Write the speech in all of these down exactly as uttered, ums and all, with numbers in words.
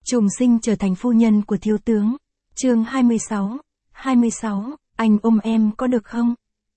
Trùng sinh trở thành phu nhân của thiếu tướng. Chương hai mươi sáu. hai mươi sáu, anh ôm em có được không?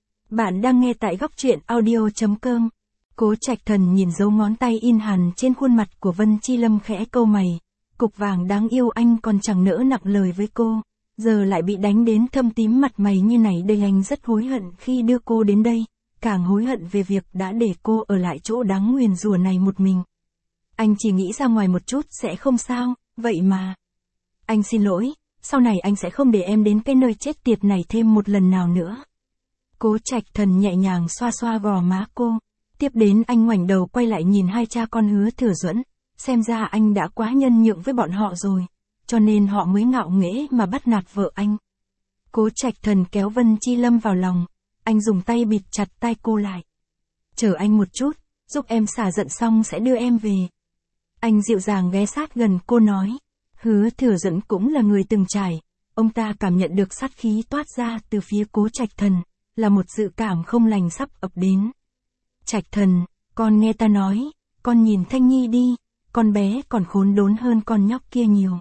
Bạn đang nghe tại góc truyện audio chấm com. Cố Trạch Thần nhìn dấu ngón tay in hằn trên khuôn mặt của Vân Chi Lâm khẽ câu mày. Cục vàng đáng yêu anh còn chẳng nỡ nặng lời với cô, giờ lại bị đánh đến thâm tím mặt mày như này đây, anh rất hối hận khi đưa cô đến đây, càng hối hận về việc đã để cô ở lại chỗ đáng nguyền rủa này một mình. Anh chỉ nghĩ ra ngoài một chút sẽ không sao, vậy mà. Anh xin lỗi, sau này anh sẽ không để em đến cái nơi chết tiệt này thêm một lần nào nữa. Cố Trạch Thần nhẹ nhàng xoa xoa gò má cô, tiếp đến anh ngoảnh đầu quay lại nhìn hai cha con Hứa Thừa Duẫn, xem ra anh đã quá nhân nhượng với bọn họ rồi, cho nên họ mới ngạo nghễ mà bắt nạt vợ anh. Cố Trạch Thần kéo Vân Chi Lâm vào lòng, anh dùng tay bịt chặt tai cô lại. Chờ anh một chút, giúp em xả giận xong sẽ đưa em về. Anh dịu dàng ghé sát gần cô nói. Hứa Thừa Duẫn cũng là người từng trải, ông ta cảm nhận được sát khí toát ra từ phía Cố Trạch Thần, là một dự cảm không lành sắp ập đến. Trạch Thần, con nghe ta nói, con nhìn Thanh Nhi đi, con bé còn khốn đốn hơn con nhóc kia nhiều.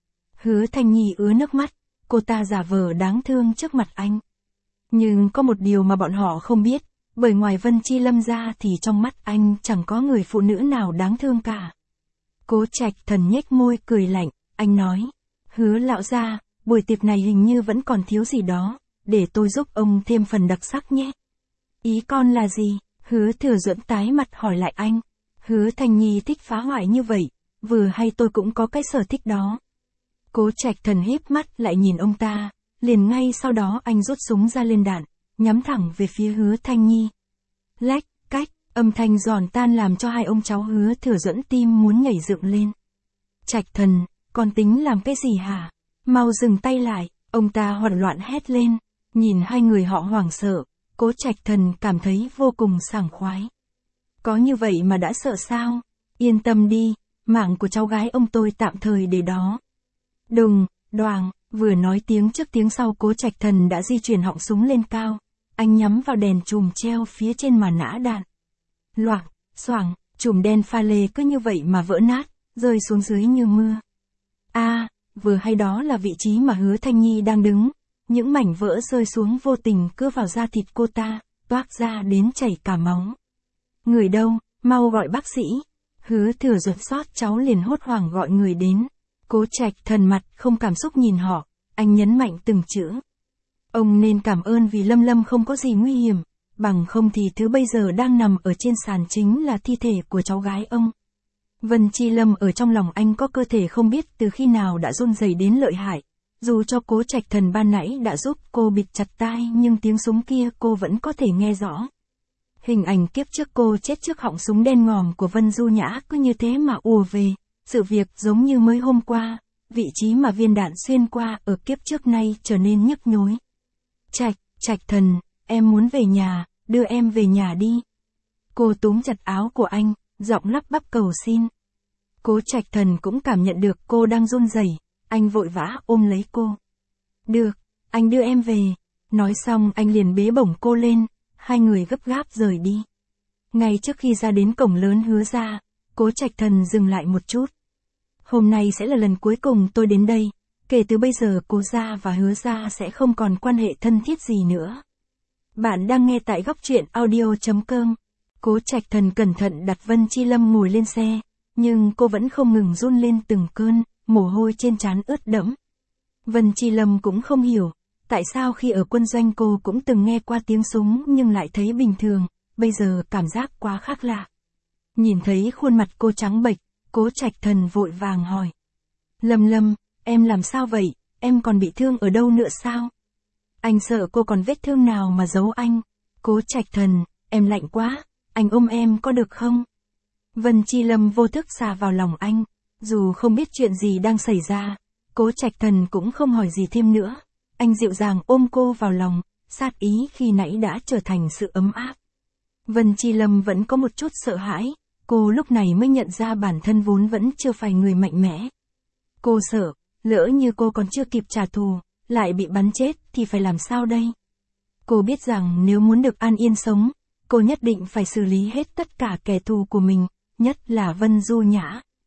Hứa Thanh Nhi ứa nước mắt, cô ta giả vờ đáng thương trước mặt anh. Nhưng có một điều mà bọn họ không biết, bởi ngoài Vân Chi Lâm ra thì trong mắt anh chẳng có người phụ nữ nào đáng thương cả. Cố Trạch Thần nhếch môi cười lạnh, anh nói, Hứa lão gia, buổi tiệc này hình như vẫn còn thiếu gì đó, để tôi giúp ông thêm phần đặc sắc nhé. Ý con là gì? Hứa Thừa Duẫn tái mặt hỏi lại anh. Hứa Thanh Nhi thích phá hoại như vậy, vừa hay tôi cũng có cái sở thích đó. Cố Trạch Thần híp mắt lại nhìn ông ta, liền ngay sau đó anh rút súng ra lên đạn, nhắm thẳng về phía Hứa Thanh Nhi. Lách, cách, âm thanh giòn tan làm cho hai ông cháu Hứa Thừa Duẫn tim muốn nhảy dựng lên. Trạch Thần, con tính làm cái gì hả? Mau dừng tay lại, ông ta hoảng loạn hét lên, nhìn hai người họ hoảng sợ, Cố Trạch Thần cảm thấy vô cùng sảng khoái. Có như vậy mà đã sợ sao? Yên tâm đi, mạng của cháu gái ông tôi tạm thời để đó. Đùng, đoàng, vừa nói tiếng trước tiếng sau Cố Trạch Thần đã di chuyển họng súng lên cao, anh nhắm vào đèn chùm treo phía trên màn nã đạn. Loảng, xoảng, chùm đen pha lê cứ như vậy mà vỡ nát, rơi xuống dưới như mưa. A, à, vừa hay đó là vị trí mà Hứa Thanh Nhi đang đứng, những mảnh vỡ rơi xuống vô tình cưa vào da thịt cô ta, toát ra đến chảy cả máu. Người đâu, mau gọi bác sĩ. Hứa Thừa Duẫn sót cháu liền hốt hoảng gọi người đến. Cố Trạch Thần mặt không cảm xúc nhìn họ, anh nhấn mạnh từng chữ. Ông nên cảm ơn vì Lâm Lâm không có gì nguy hiểm, bằng không thì thứ bây giờ đang nằm ở trên sàn chính là thi thể của cháu gái ông. Vân Chi Lâm ở trong lòng anh có cơ thể không biết từ khi nào đã run rẩy đến lợi hại. Dù cho Cố Trạch Thần ban nãy đã giúp cô bịt chặt tai nhưng tiếng súng kia cô vẫn có thể nghe rõ. Hình ảnh kiếp trước cô chết trước họng súng đen ngòm của Vân Du Nhã cứ như thế mà ùa về, sự việc giống như mới hôm qua, vị trí mà viên đạn xuyên qua ở kiếp trước nay trở nên nhức nhối. Trạch, Trạch Thần, em muốn về nhà, đưa em về nhà đi. Cô túm chặt áo của anh, giọng lắp bắp cầu xin. Cố Trạch Thần cũng cảm nhận được cô đang run rẩy, anh vội vã ôm lấy cô. Được, anh đưa em về. Nói xong anh liền bế bổng cô lên, hai người gấp gáp rời đi. Ngay trước khi ra đến cổng lớn Hứa gia, Cố Trạch Thần dừng lại một chút. Hôm nay sẽ là lần cuối cùng tôi đến đây, kể từ bây giờ Cố gia và Hứa gia sẽ không còn quan hệ thân thiết gì nữa. Bạn đang nghe tại góc truyện audio chấm com. Cố Trạch Thần cẩn thận đặt Vân Chi Lâm ngồi lên xe, nhưng cô vẫn không ngừng run lên từng cơn, mồ hôi trên trán ướt đẫm. Vân Chi Lâm cũng không hiểu, tại sao khi ở quân doanh cô cũng từng nghe qua tiếng súng nhưng lại thấy bình thường, bây giờ cảm giác quá khác lạ. Nhìn thấy khuôn mặt cô trắng bệch, Cố Trạch Thần vội vàng hỏi. Lâm Lâm, em làm sao vậy, em còn bị thương ở đâu nữa sao? Anh sợ cô còn vết thương nào mà giấu anh. Cố Trạch Thần, em lạnh quá, anh ôm em có được không? Vân Chi Lâm vô thức xà vào lòng anh, dù không biết chuyện gì đang xảy ra, Cố Trạch Thần cũng không hỏi gì thêm nữa. Anh dịu dàng ôm cô vào lòng, sát ý khi nãy đã trở thành sự ấm áp. Vân Chi Lâm vẫn có một chút sợ hãi, cô lúc này mới nhận ra bản thân vốn vẫn chưa phải người mạnh mẽ. Cô sợ, lỡ như cô còn chưa kịp trả thù, lại bị bắn chết thì phải làm sao đây? Cô biết rằng nếu muốn được an yên sống, cô nhất định phải xử lý hết tất cả kẻ thù của mình, nhất là Vân Du Nhã.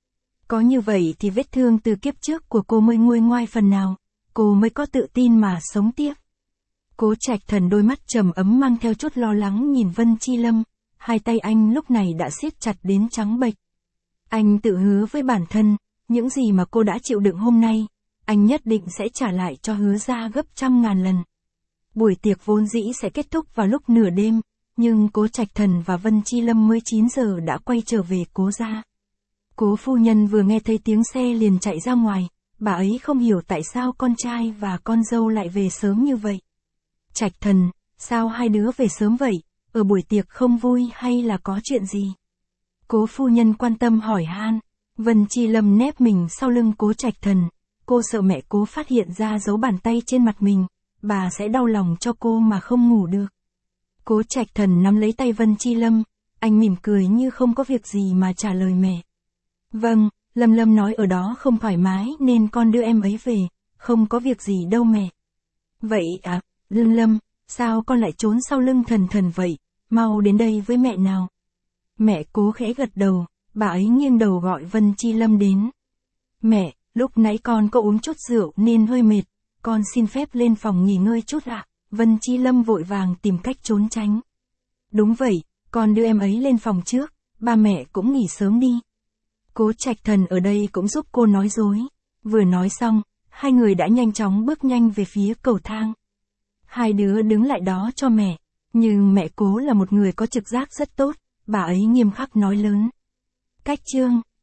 Có như vậy thì vết thương từ kiếp trước của cô mới nguôi ngoai phần nào, cô mới có tự tin mà sống tiếp. Cố Trạch Thần đôi mắt trầm ấm mang theo chút lo lắng nhìn Vân Chi Lâm, hai tay anh lúc này đã siết chặt đến trắng bệch. Anh tự hứa với bản thân, những gì mà cô đã chịu đựng hôm nay, anh nhất định sẽ trả lại cho Hứa gia gấp trăm ngàn lần. Buổi tiệc vốn dĩ sẽ kết thúc vào lúc nửa đêm, nhưng Cố Trạch Thần và Vân Chi Lâm mới chín giờ đã quay trở về Cố gia. Cố phu nhân vừa nghe thấy tiếng xe liền chạy ra ngoài, bà ấy không hiểu tại sao con trai và con dâu lại về sớm như vậy. Trạch Thần, sao hai đứa về sớm vậy, ở buổi tiệc không vui hay là có chuyện gì? Cố phu nhân quan tâm hỏi han. Vân Chi Lâm nép mình sau lưng Cố Trạch Thần, cô sợ mẹ Cố phát hiện ra dấu bàn tay trên mặt mình, bà sẽ đau lòng cho cô mà không ngủ được. Cố Trạch Thần nắm lấy tay Vân Chi Lâm, anh mỉm cười như không có việc gì mà trả lời mẹ. Vâng, Lâm Lâm nói ở đó không thoải mái nên con đưa em ấy về, không có việc gì đâu mẹ. Vậy à, Lâm Lâm, sao con lại trốn sau lưng Thần Thần vậy, mau đến đây với mẹ nào. Mẹ Cố khẽ gật đầu, bà ấy nghiêng đầu gọi Vân Chi Lâm đến. Mẹ, lúc nãy con có uống chút rượu nên hơi mệt, con xin phép lên phòng nghỉ ngơi chút ạ. Vân Chi Lâm vội vàng tìm cách trốn tránh. Đúng vậy, con đưa em ấy lên phòng trước, ba mẹ cũng nghỉ sớm đi. Cố Trạch Thần ở đây cũng giúp cô nói dối. Vừa nói xong, hai người đã nhanh chóng bước nhanh về phía cầu thang. Hai đứa đứng lại đó cho mẹ, nhưng mẹ Cố là một người có trực giác rất tốt, bà ấy nghiêm khắc nói lớn. Cách chương